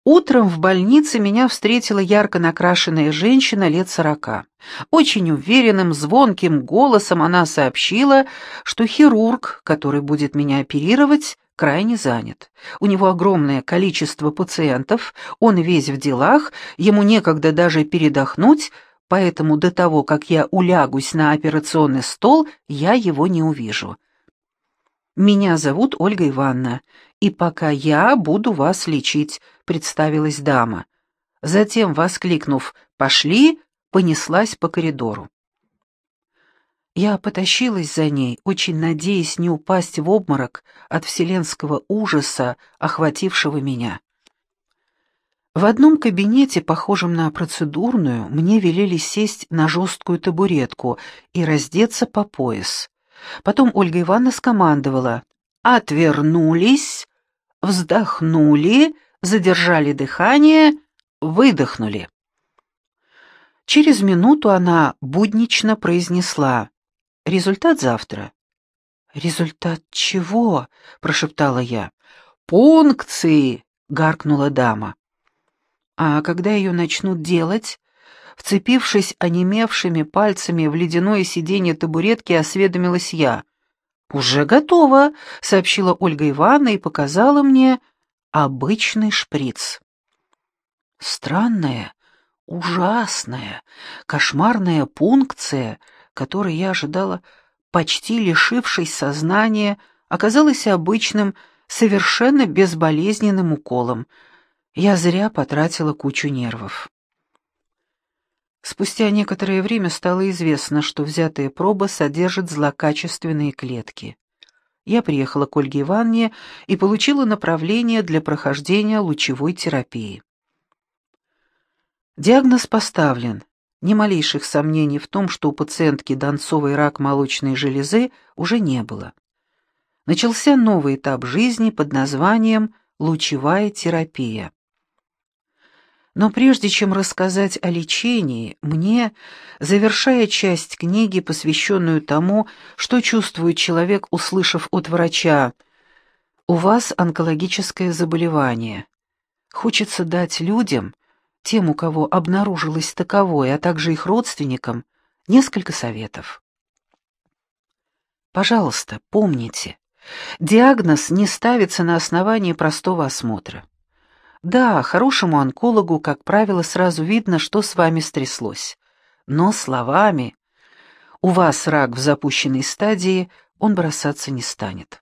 Утром в больнице меня встретила ярко накрашенная женщина лет 40. Очень уверенным, звонким голосом она сообщила, что хирург, который будет меня оперировать, крайне занят. У него огромное количество пациентов, он весь в делах, ему некогда даже передохнуть, поэтому до того, как я улягусь на операционный стол, я его не увижу. «Меня зовут Ольга Ивановна, и пока я буду вас лечить», — представилась дама. Затем, воскликнув «пошли», понеслась по коридору. Я потащилась за ней, очень надеясь не упасть в обморок от вселенского ужаса, охватившего меня. В одном кабинете, похожем на процедурную, мне велели сесть на жесткую табуретку и раздеться по пояс. Потом Ольга Ивановна скомандовала: «Отвернулись, вздохнули, задержали дыхание, выдохнули». Через минуту она буднично произнесла: «Результат завтра». «Результат чего?» — прошептала я. «Пункции!» — гаркнула дама. «А когда ее начнут делать?» Вцепившись онемевшими пальцами в ледяное сиденье табуретки, осведомилась я. «Уже готово», — сообщила Ольга Ивановна и показала мне обычный шприц. Странная, ужасная, кошмарная пункция, которой я ожидала, почти лишившись сознания, оказалась обычным, совершенно безболезненным уколом. Я зря потратила кучу нервов. Спустя некоторое время стало известно, что взятая проба содержит злокачественные клетки. Я приехала к Ольге Ивановне и получила направление для прохождения лучевой терапии. Диагноз поставлен. Ни малейших сомнений в том, что у пациентки Донцовой рак молочной железы уже не было. Начался новый этап жизни под названием лучевая терапия. Но прежде чем рассказать о лечении, мне, завершая часть книги, посвященную тому, что чувствует человек, услышав от врача: «У вас онкологическое заболевание», хочется дать людям, тем, у кого обнаружилось таковое, а также их родственникам, несколько советов. Пожалуйста, помните, диагноз не ставится на основании простого осмотра. Да, хорошему онкологу, как правило, сразу видно, что с вами стряслось. Но словами «у вас рак в запущенной стадии» он бросаться не станет.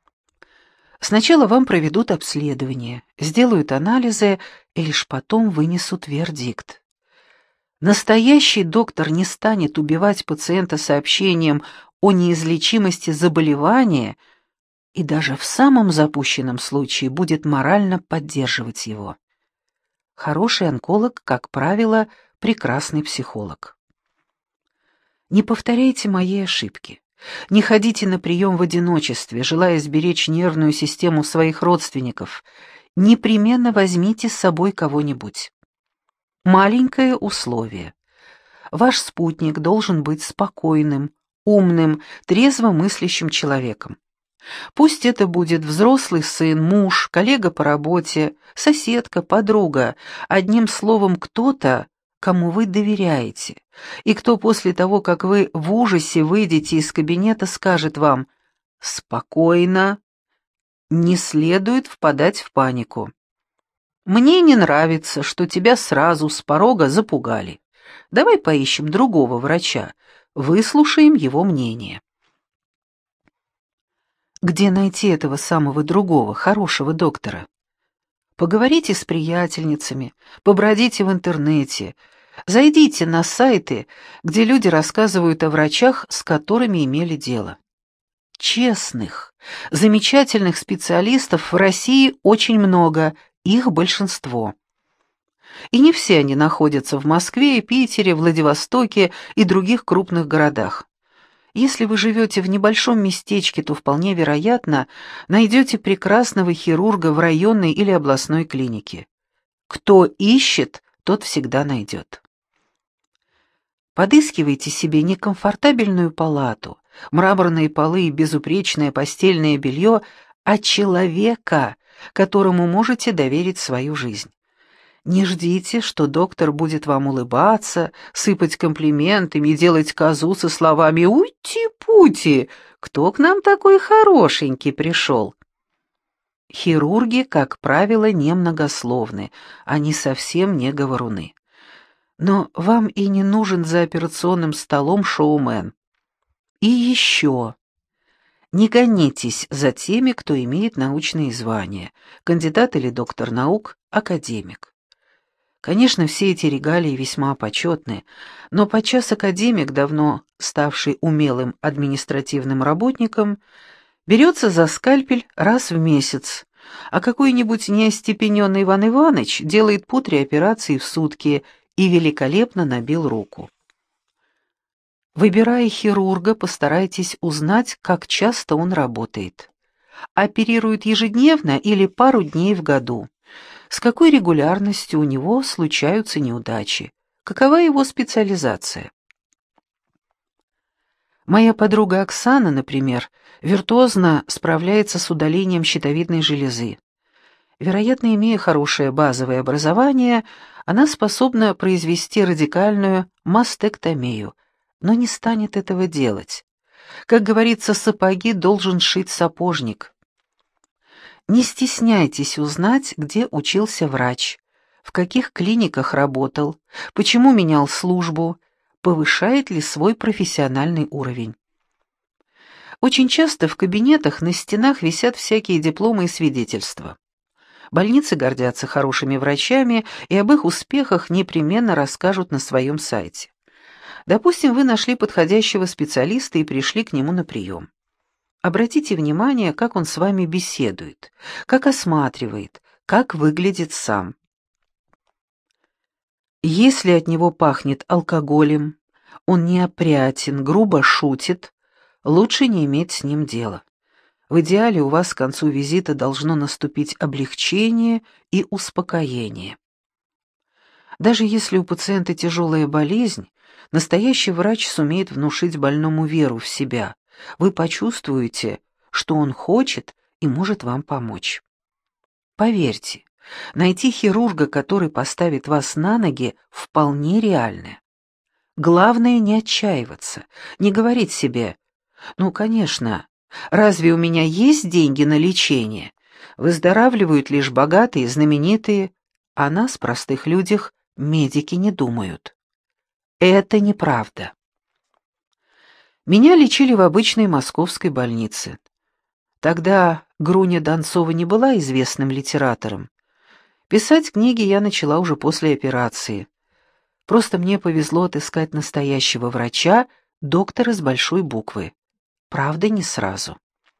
Сначала вам проведут обследование, сделают анализы и лишь потом вынесут вердикт. Настоящий доктор не станет убивать пациента сообщением о неизлечимости заболевания и даже в самом запущенном случае будет морально поддерживать его. Хороший онколог, как правило, прекрасный психолог. Не повторяйте моей ошибки. Не ходите на прием в одиночестве, желая сберечь нервную систему своих родственников. Непременно возьмите с собой кого-нибудь. Маленькое условие. Ваш спутник должен быть спокойным, умным, трезво мыслящим человеком. Пусть это будет взрослый сын, муж, коллега по работе, соседка, подруга, одним словом, кто-то, кому вы доверяете, и кто после того, как вы в ужасе выйдете из кабинета, скажет вам: «Спокойно, не следует впадать в панику. Мне не нравится, что тебя сразу с порога запугали. Давай поищем другого врача, выслушаем его мнение». Где найти этого самого другого, хорошего доктора? Поговорите с приятельницами, побродите в интернете, зайдите на сайты, где люди рассказывают о врачах, с которыми имели дело. Честных, замечательных специалистов в России очень много, их большинство. И не все они находятся в Москве, Питере, Владивостоке и других крупных городах. Если вы живете в небольшом местечке, то вполне вероятно найдете прекрасного хирурга в районной или областной клинике. Кто ищет, тот всегда найдет. Подыскивайте себе некомфортабельную палату, мраморные полы и безупречное постельное белье, а человека, которому можете доверить свою жизнь. Не ждите, что доктор будет вам улыбаться, сыпать комплиментами и делать козу со словами «Ути-пути! Кто к нам такой хорошенький пришел?» Хирурги, как правило, немногословны, они совсем не говоруны. Но вам и не нужен за операционным столом шоумен. И еще. Не гонитесь за теми, кто имеет научные звания, кандидат или доктор наук, академик. Конечно, все эти регалии весьма почетны, но подчас академик, давно ставший умелым административным работником, берется за скальпель раз в месяц, а какой-нибудь неостепененный Иван Иванович делает по 3 операции в сутки и великолепно набил руку. Выбирая хирурга, постарайтесь узнать, как часто он работает. Оперирует ежедневно или пару дней в году. С какой регулярностью у него случаются неудачи? Какова его специализация? Моя подруга Оксана, например, виртуозно справляется с удалением щитовидной железы. Вероятно, имея хорошее базовое образование, она способна произвести радикальную мастектомию, но не станет этого делать. Как говорится, сапоги должен шить сапожник. Не стесняйтесь узнать, где учился врач, в каких клиниках работал, почему менял службу, повышает ли свой профессиональный уровень. Очень часто в кабинетах на стенах висят всякие дипломы и свидетельства. Больницы гордятся хорошими врачами и об их успехах непременно расскажут на своем сайте. Допустим, вы нашли подходящего специалиста и пришли к нему на прием. Обратите внимание, как он с вами беседует, как осматривает, как выглядит сам. Если от него пахнет алкоголем, он неопрятен, грубо шутит, лучше не иметь с ним дела. В идеале у вас к концу визита должно наступить облегчение и успокоение. Даже если у пациента тяжелая болезнь, настоящий врач сумеет внушить больному веру в себя. Вы почувствуете, что он хочет и может вам помочь. Поверьте, найти хирурга, который поставит вас на ноги, вполне реально. Главное не отчаиваться, не говорить себе: «Ну, конечно, разве у меня есть деньги на лечение? Выздоравливают лишь богатые, знаменитые, а нас, простых людях, медики не думают». Это неправда. Меня лечили в обычной московской больнице. Тогда Груня Донцова не была известным литератором. Писать книги я начала уже после операции. Просто мне повезло отыскать настоящего врача, доктора с большой буквы. Правда, не сразу.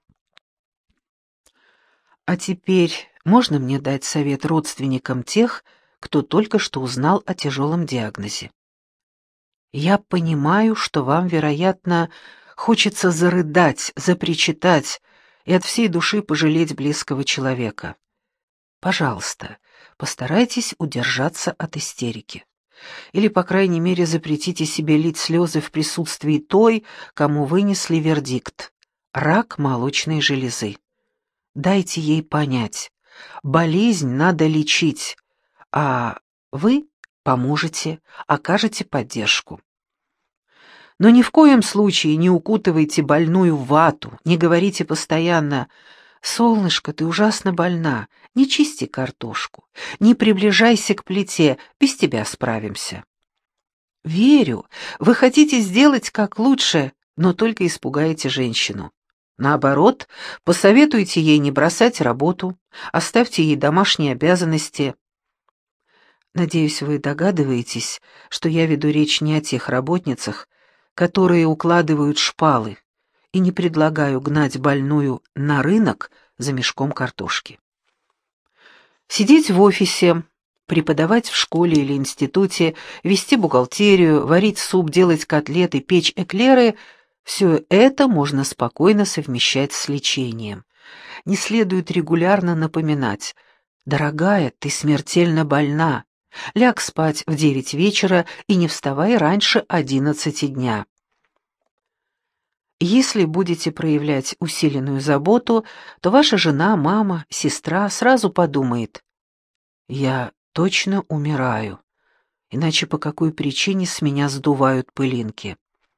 А теперь можно мне дать совет родственникам тех, кто только что узнал о тяжелом диагнозе? Я понимаю, что вам, вероятно, хочется зарыдать, запричитать и от всей души пожалеть близкого человека. Пожалуйста, постарайтесь удержаться от истерики. Или, по крайней мере, запретите себе лить слезы в присутствии той, кому вынесли вердикт — рак молочной железы. Дайте ей понять, болезнь надо лечить, а вы поможете, окажете поддержку. Но ни в коем случае не укутывайте больную в вату, не говорите постоянно: «Солнышко, ты ужасно больна, не чисти картошку, не приближайся к плите, без тебя справимся». Верю, вы хотите сделать как лучше, но только испугаете женщину. Наоборот, посоветуйте ей не бросать работу, оставьте ей домашние обязанности. Надеюсь, вы догадываетесь, что я веду речь не о тех работницах, которые укладывают шпалы, и не предлагаю гнать больную на рынок за мешком картошки. Сидеть в офисе, преподавать в школе или институте, вести бухгалтерию, варить суп, делать котлеты, печь эклеры — все это можно спокойно совмещать с лечением. Не следует регулярно напоминать: «Дорогая, ты смертельно больна. Ляг спать в 9 вечера и не вставай раньше 11 дня». Если будете проявлять усиленную заботу, то ваша жена, мама, сестра сразу подумает: «Я точно умираю. Иначе по какой причине с меня сдувают пылинки?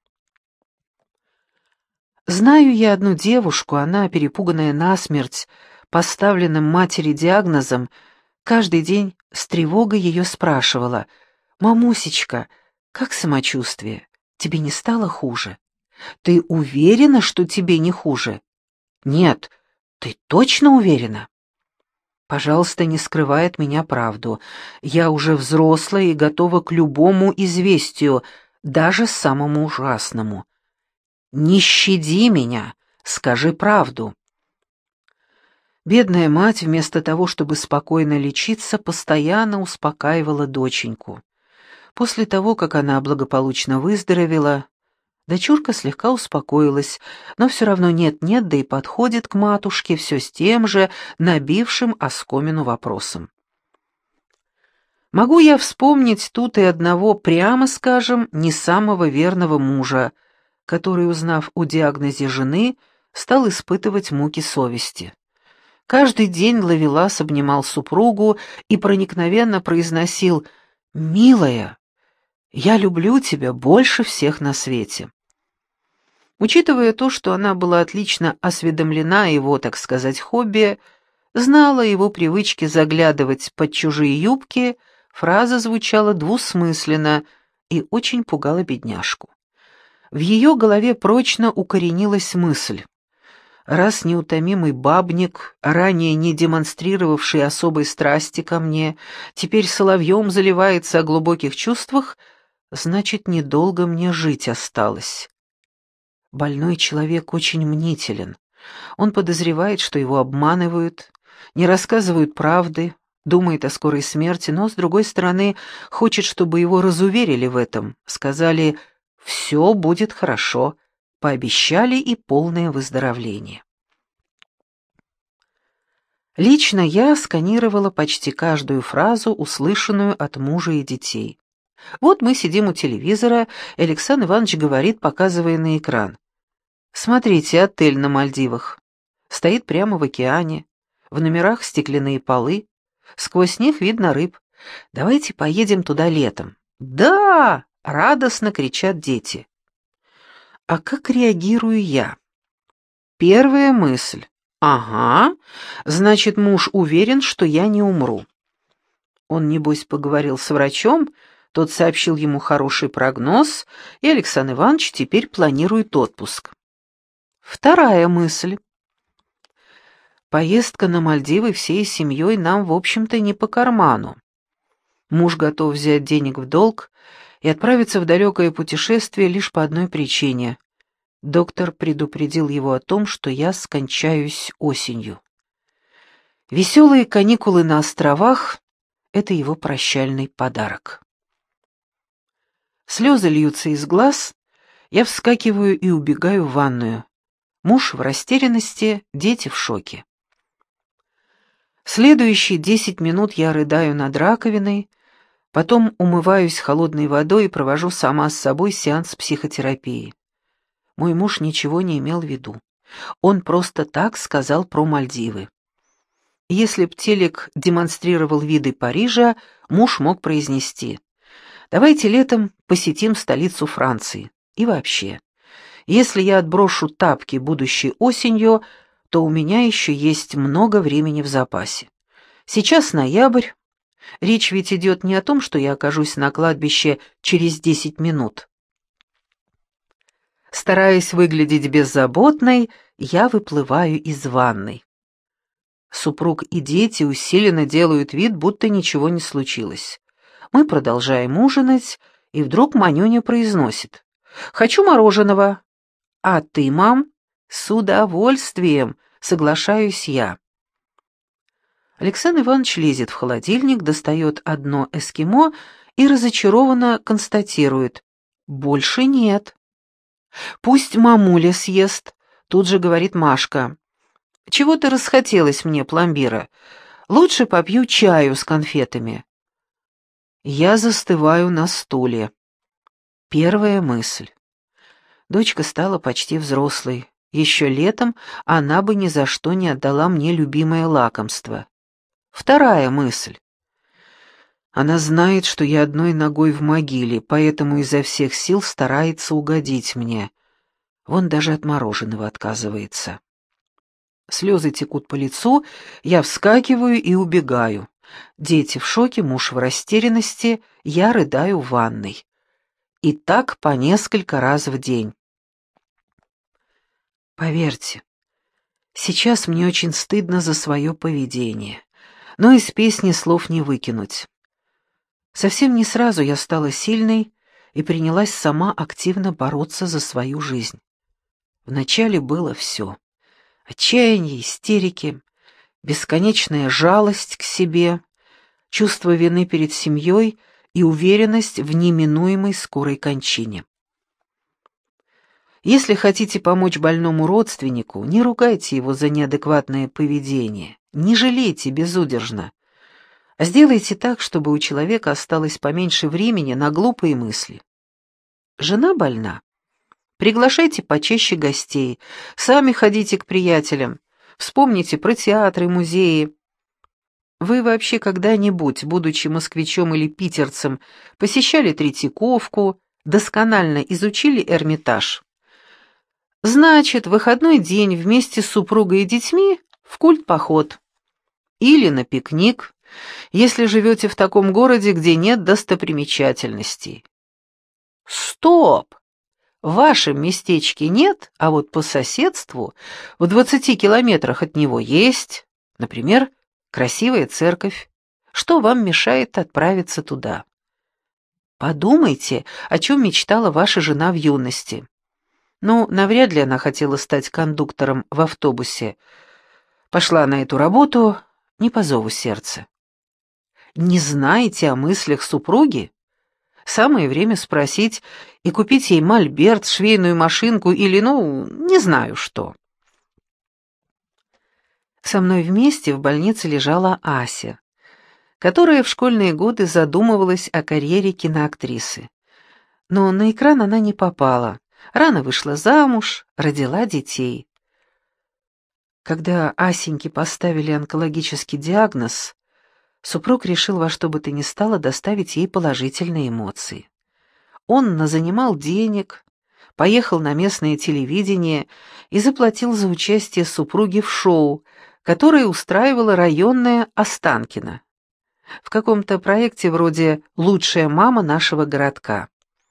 Знаю я одну девушку, она, перепуганная насмерть, поставленным матери диагнозом, каждый день с тревогой ее спрашивала: «Мамусечка, как самочувствие? Тебе не стало хуже? Ты уверена, что тебе не хуже?» «Нет, ты точно уверена?» Пожалуйста, не скрывай от меня правду. Я уже взрослая и готова к любому известию, даже самому ужасному. Не щади меня, скажи правду. Бедная мать, вместо того, чтобы спокойно лечиться, постоянно успокаивала доченьку. После того, как она благополучно выздоровела, дочурка слегка успокоилась, но все равно нет-нет, да и подходит к матушке все с тем же набившим оскомину вопросом. Могу я вспомнить тут и одного, прямо скажем, не самого верного мужа, который, узнав о диагнозе жены, стал испытывать муки совести. Каждый день ловелас обнимал супругу и проникновенно произносил: «Милая, я люблю тебя больше всех на свете». Учитывая то, что она была отлично осведомлена о его, так сказать, хобби, знала его привычки заглядывать под чужие юбки, фраза звучала двусмысленно и очень пугала бедняжку. В ее голове прочно укоренилась мысль: раз неутомимый бабник, ранее не демонстрировавший особой страсти ко мне, теперь соловьем заливается о глубоких чувствах, значит, недолго мне жить осталось. Больной человек очень мнителен. Он подозревает, что его обманывают, не рассказывают правды, думает о скорой смерти, но, с другой стороны, хочет, чтобы его разуверили в этом, сказали: «Все будет хорошо», пообещали и полное выздоровление. Лично я сканировала почти каждую фразу, услышанную от мужа и детей. Вот мы сидим у телевизора, и Александр Иванович говорит, показывая на экран: «Смотрите, отель на Мальдивах. Стоит прямо в океане, в номерах стеклянные полы, сквозь них видно рыб. Давайте поедем туда летом». «Да!» — радостно кричат дети. А как реагирую я? Первая мысль: ага, значит, муж уверен, что я не умру. Он, небось, поговорил с врачом, тот сообщил ему хороший прогноз, и Александр Иванович теперь планирует отпуск. Вторая мысль: поездка на Мальдивы всей семьей нам, в общем-то, не по карману. Муж готов взять денег в долг и отправиться в далекое путешествие лишь по одной причине. Доктор предупредил его о том, что я скончаюсь осенью. Веселые каникулы на островах — это его прощальный подарок. Слезы льются из глаз, я вскакиваю и убегаю в ванную. Муж в растерянности, дети в шоке. Следующие 10 минут я рыдаю над раковиной, потом умываюсь холодной водой и провожу сама с собой сеанс психотерапии. Мой муж ничего не имел в виду. Он просто так сказал про Мальдивы. Если б телек демонстрировал виды Парижа, муж мог произнести: «Давайте летом посетим столицу Франции». И вообще, если я отброшу тапки будущей осенью, то у меня еще есть много времени в запасе. Сейчас ноябрь. Речь ведь идет не о том, что я окажусь на кладбище через 10 минут. Стараясь выглядеть беззаботной, я выплываю из ванной. Супруг и дети усиленно делают вид, будто ничего не случилось. Мы продолжаем ужинать, и вдруг Манюня произносит: «Хочу мороженого». «А ты, мам?» «С удовольствием», — соглашаюсь я. Александр Иванович лезет в холодильник, достает одно эскимо и разочарованно констатирует: «Больше нет». «Пусть мамуля съест», — тут же говорит Машка. «Чего-то расхотелось мне пломбира. Лучше попью чаю с конфетами». Я застываю на стуле. Первая мысль: дочка стала почти взрослой. Еще летом она бы ни за что не отдала мне любимое лакомство. Вторая мысль: Она знает, что я одной ногой в могиле, поэтому изо всех сил старается угодить мне. Вон даже от мороженого отказывается. Слезы текут по лицу, я вскакиваю и убегаю. Дети в шоке, муж в растерянности, я рыдаю в ванной. И так по несколько раз в день. Поверьте, сейчас мне очень стыдно за свое поведение, но из песни слов не выкинуть. Совсем не сразу я стала сильной и принялась сама активно бороться за свою жизнь. Вначале было все: отчаяние, истерики, бесконечная жалость к себе, чувство вины перед семьей и уверенность в неминуемой скорой кончине. Если хотите помочь больному родственнику, не ругайте его за неадекватное поведение, не жалейте безудержно, а сделайте так, чтобы у человека осталось поменьше времени на глупые мысли. Жена больна? Приглашайте почаще гостей, сами ходите к приятелям, вспомните про театры, музеи. Вы вообще когда-нибудь, будучи москвичом или питерцем, посещали Третьяковку, досконально изучили Эрмитаж? Значит, в выходной день вместе с супругой и детьми в культ-поход. Или на пикник, если живете в таком городе, где нет достопримечательностей. Стоп! В вашем местечке нет, а вот по соседству, в 20 километрах от него есть, например, красивая церковь. Что вам мешает отправиться туда? Подумайте, о чем мечтала ваша жена в юности. Ну, навряд ли она хотела стать кондуктором в автобусе. Пошла на эту работу не по зову сердца. Не знаете о мыслях супруги? Самое время спросить и купить ей мольберт, швейную машинку или, не знаю что. Со мной вместе в больнице лежала Ася, которая в школьные годы задумывалась о карьере киноактрисы. Но на экран она не попала. Рано вышла замуж, родила детей. Когда Асеньке поставили онкологический диагноз, супруг решил во что бы то ни стало доставить ей положительные эмоции. Он назанимал денег, поехал на местное телевидение и заплатил за участие супруги в шоу, которое устраивала районная Останкино, в каком-то проекте вроде «Лучшая мама нашего городка».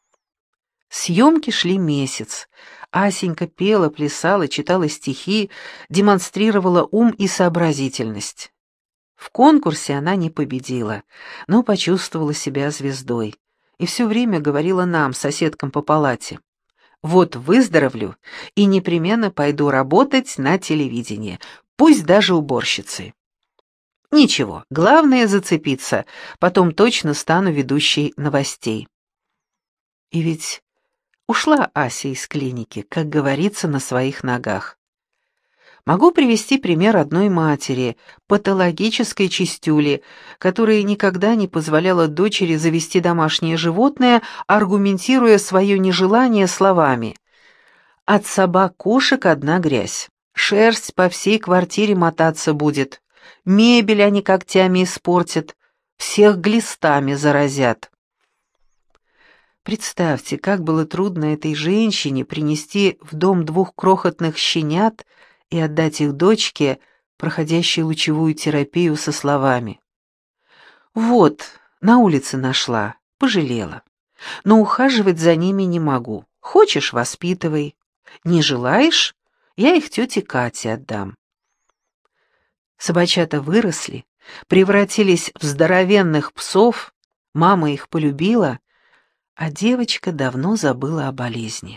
Съемки шли месяц. Асенька пела, плясала, читала стихи, демонстрировала ум и сообразительность. В конкурсе она не победила, но почувствовала себя звездой. И все время говорила нам, соседкам по палате: «Вот выздоровлю и непременно пойду работать на телевидение, пусть даже уборщицей». Ничего, главное зацепиться, потом точно стану ведущей новостей. И ведь ушла Ася из клиники, как говорится, на своих ногах. Могу привести пример одной матери, патологической чистюли, которая никогда не позволяла дочери завести домашнее животное, аргументируя свое нежелание словами: «От собак-кошек одна грязь, шерсть по всей квартире мотаться будет, мебель они когтями испортят, всех глистами заразят». Представьте, как было трудно этой женщине принести в дом 2 крохотных щенят и отдать их дочке, проходящей лучевую терапию, со словами: «Вот, на улице нашла, пожалела, но ухаживать за ними не могу. Хочешь — воспитывай, не желаешь — я их тете Кате отдам». Собачата выросли, превратились в здоровенных псов, мама их полюбила, а девочка давно забыла о болезни.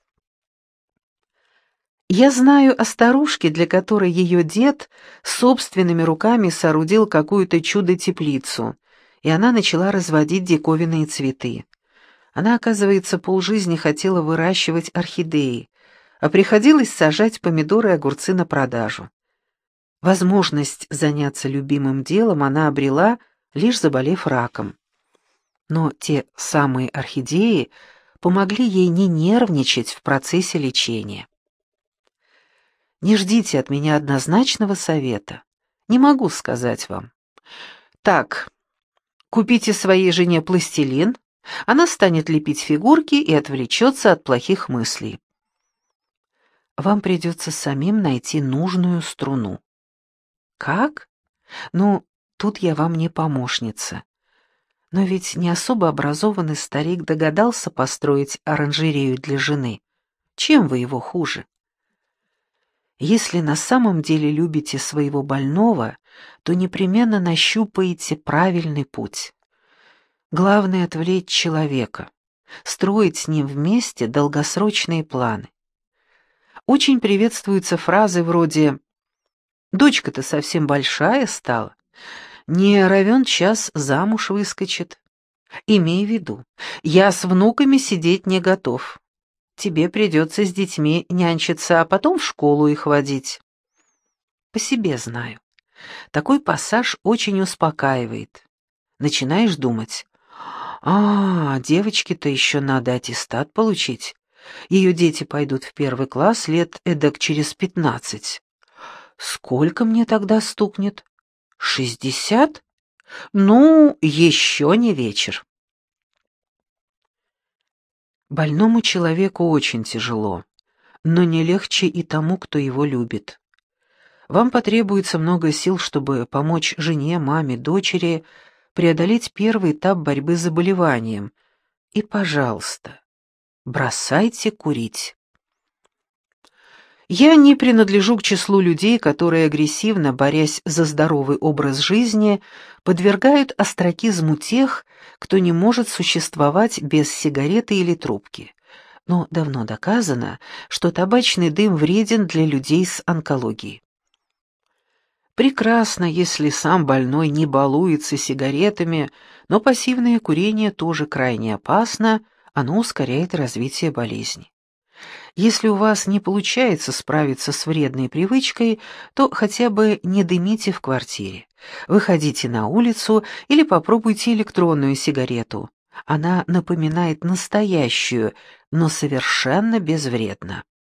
Я знаю о старушке, для которой ее дед собственными руками соорудил какую-то чудо-теплицу, и она начала разводить диковинные цветы. Она, оказывается, полжизни хотела выращивать орхидеи, а приходилось сажать помидоры и огурцы на продажу. Возможность заняться любимым делом она обрела, лишь заболев раком. Но те самые орхидеи помогли ей не нервничать в процессе лечения. Не ждите от меня однозначного совета. Не могу сказать вам: так, Купите своей жене пластилин, она станет лепить фигурки и отвлечется от плохих мыслей. Вам придется самим найти нужную струну. Как? Ну, тут я вам не помощница. Но ведь не особо образованный старик догадался построить оранжерею для жены. Чем вы его хуже? Если на самом деле любите своего больного, то непременно нащупаете правильный путь. Главное — отвлечь человека, строить с ним вместе долгосрочные планы. Очень приветствуются фразы вроде «Дочка-то совсем большая стала, не равен час замуж выскочит». Имей в виду, я с внуками сидеть не готов. Тебе придется с детьми нянчиться, а потом в школу их водить. По себе знаю. Такой пассаж очень успокаивает. Начинаешь думать, девочке-то еще надо аттестат получить. Ее дети пойдут в 1 класс лет эдак через 15. Сколько мне тогда стукнет? 60? Ну, еще не вечер. Больному человеку очень тяжело, но не легче и тому, кто его любит. Вам потребуется много сил, чтобы помочь жене, маме, дочери преодолеть первый этап борьбы с заболеванием. И, пожалуйста, бросайте курить. Я не принадлежу к числу людей, которые агрессивно, борясь за здоровый образ жизни, подвергают остракизму тех, кто не может существовать без сигареты или трубки. Но давно доказано, что табачный дым вреден для людей с онкологией. Прекрасно, если сам больной не балуется сигаретами, но пассивное курение тоже крайне опасно, оно ускоряет развитие болезни. Если у вас не получается справиться с вредной привычкой, то хотя бы не дымите в квартире. Выходите на улицу или попробуйте электронную сигарету. Она напоминает настоящую, но совершенно безвредна.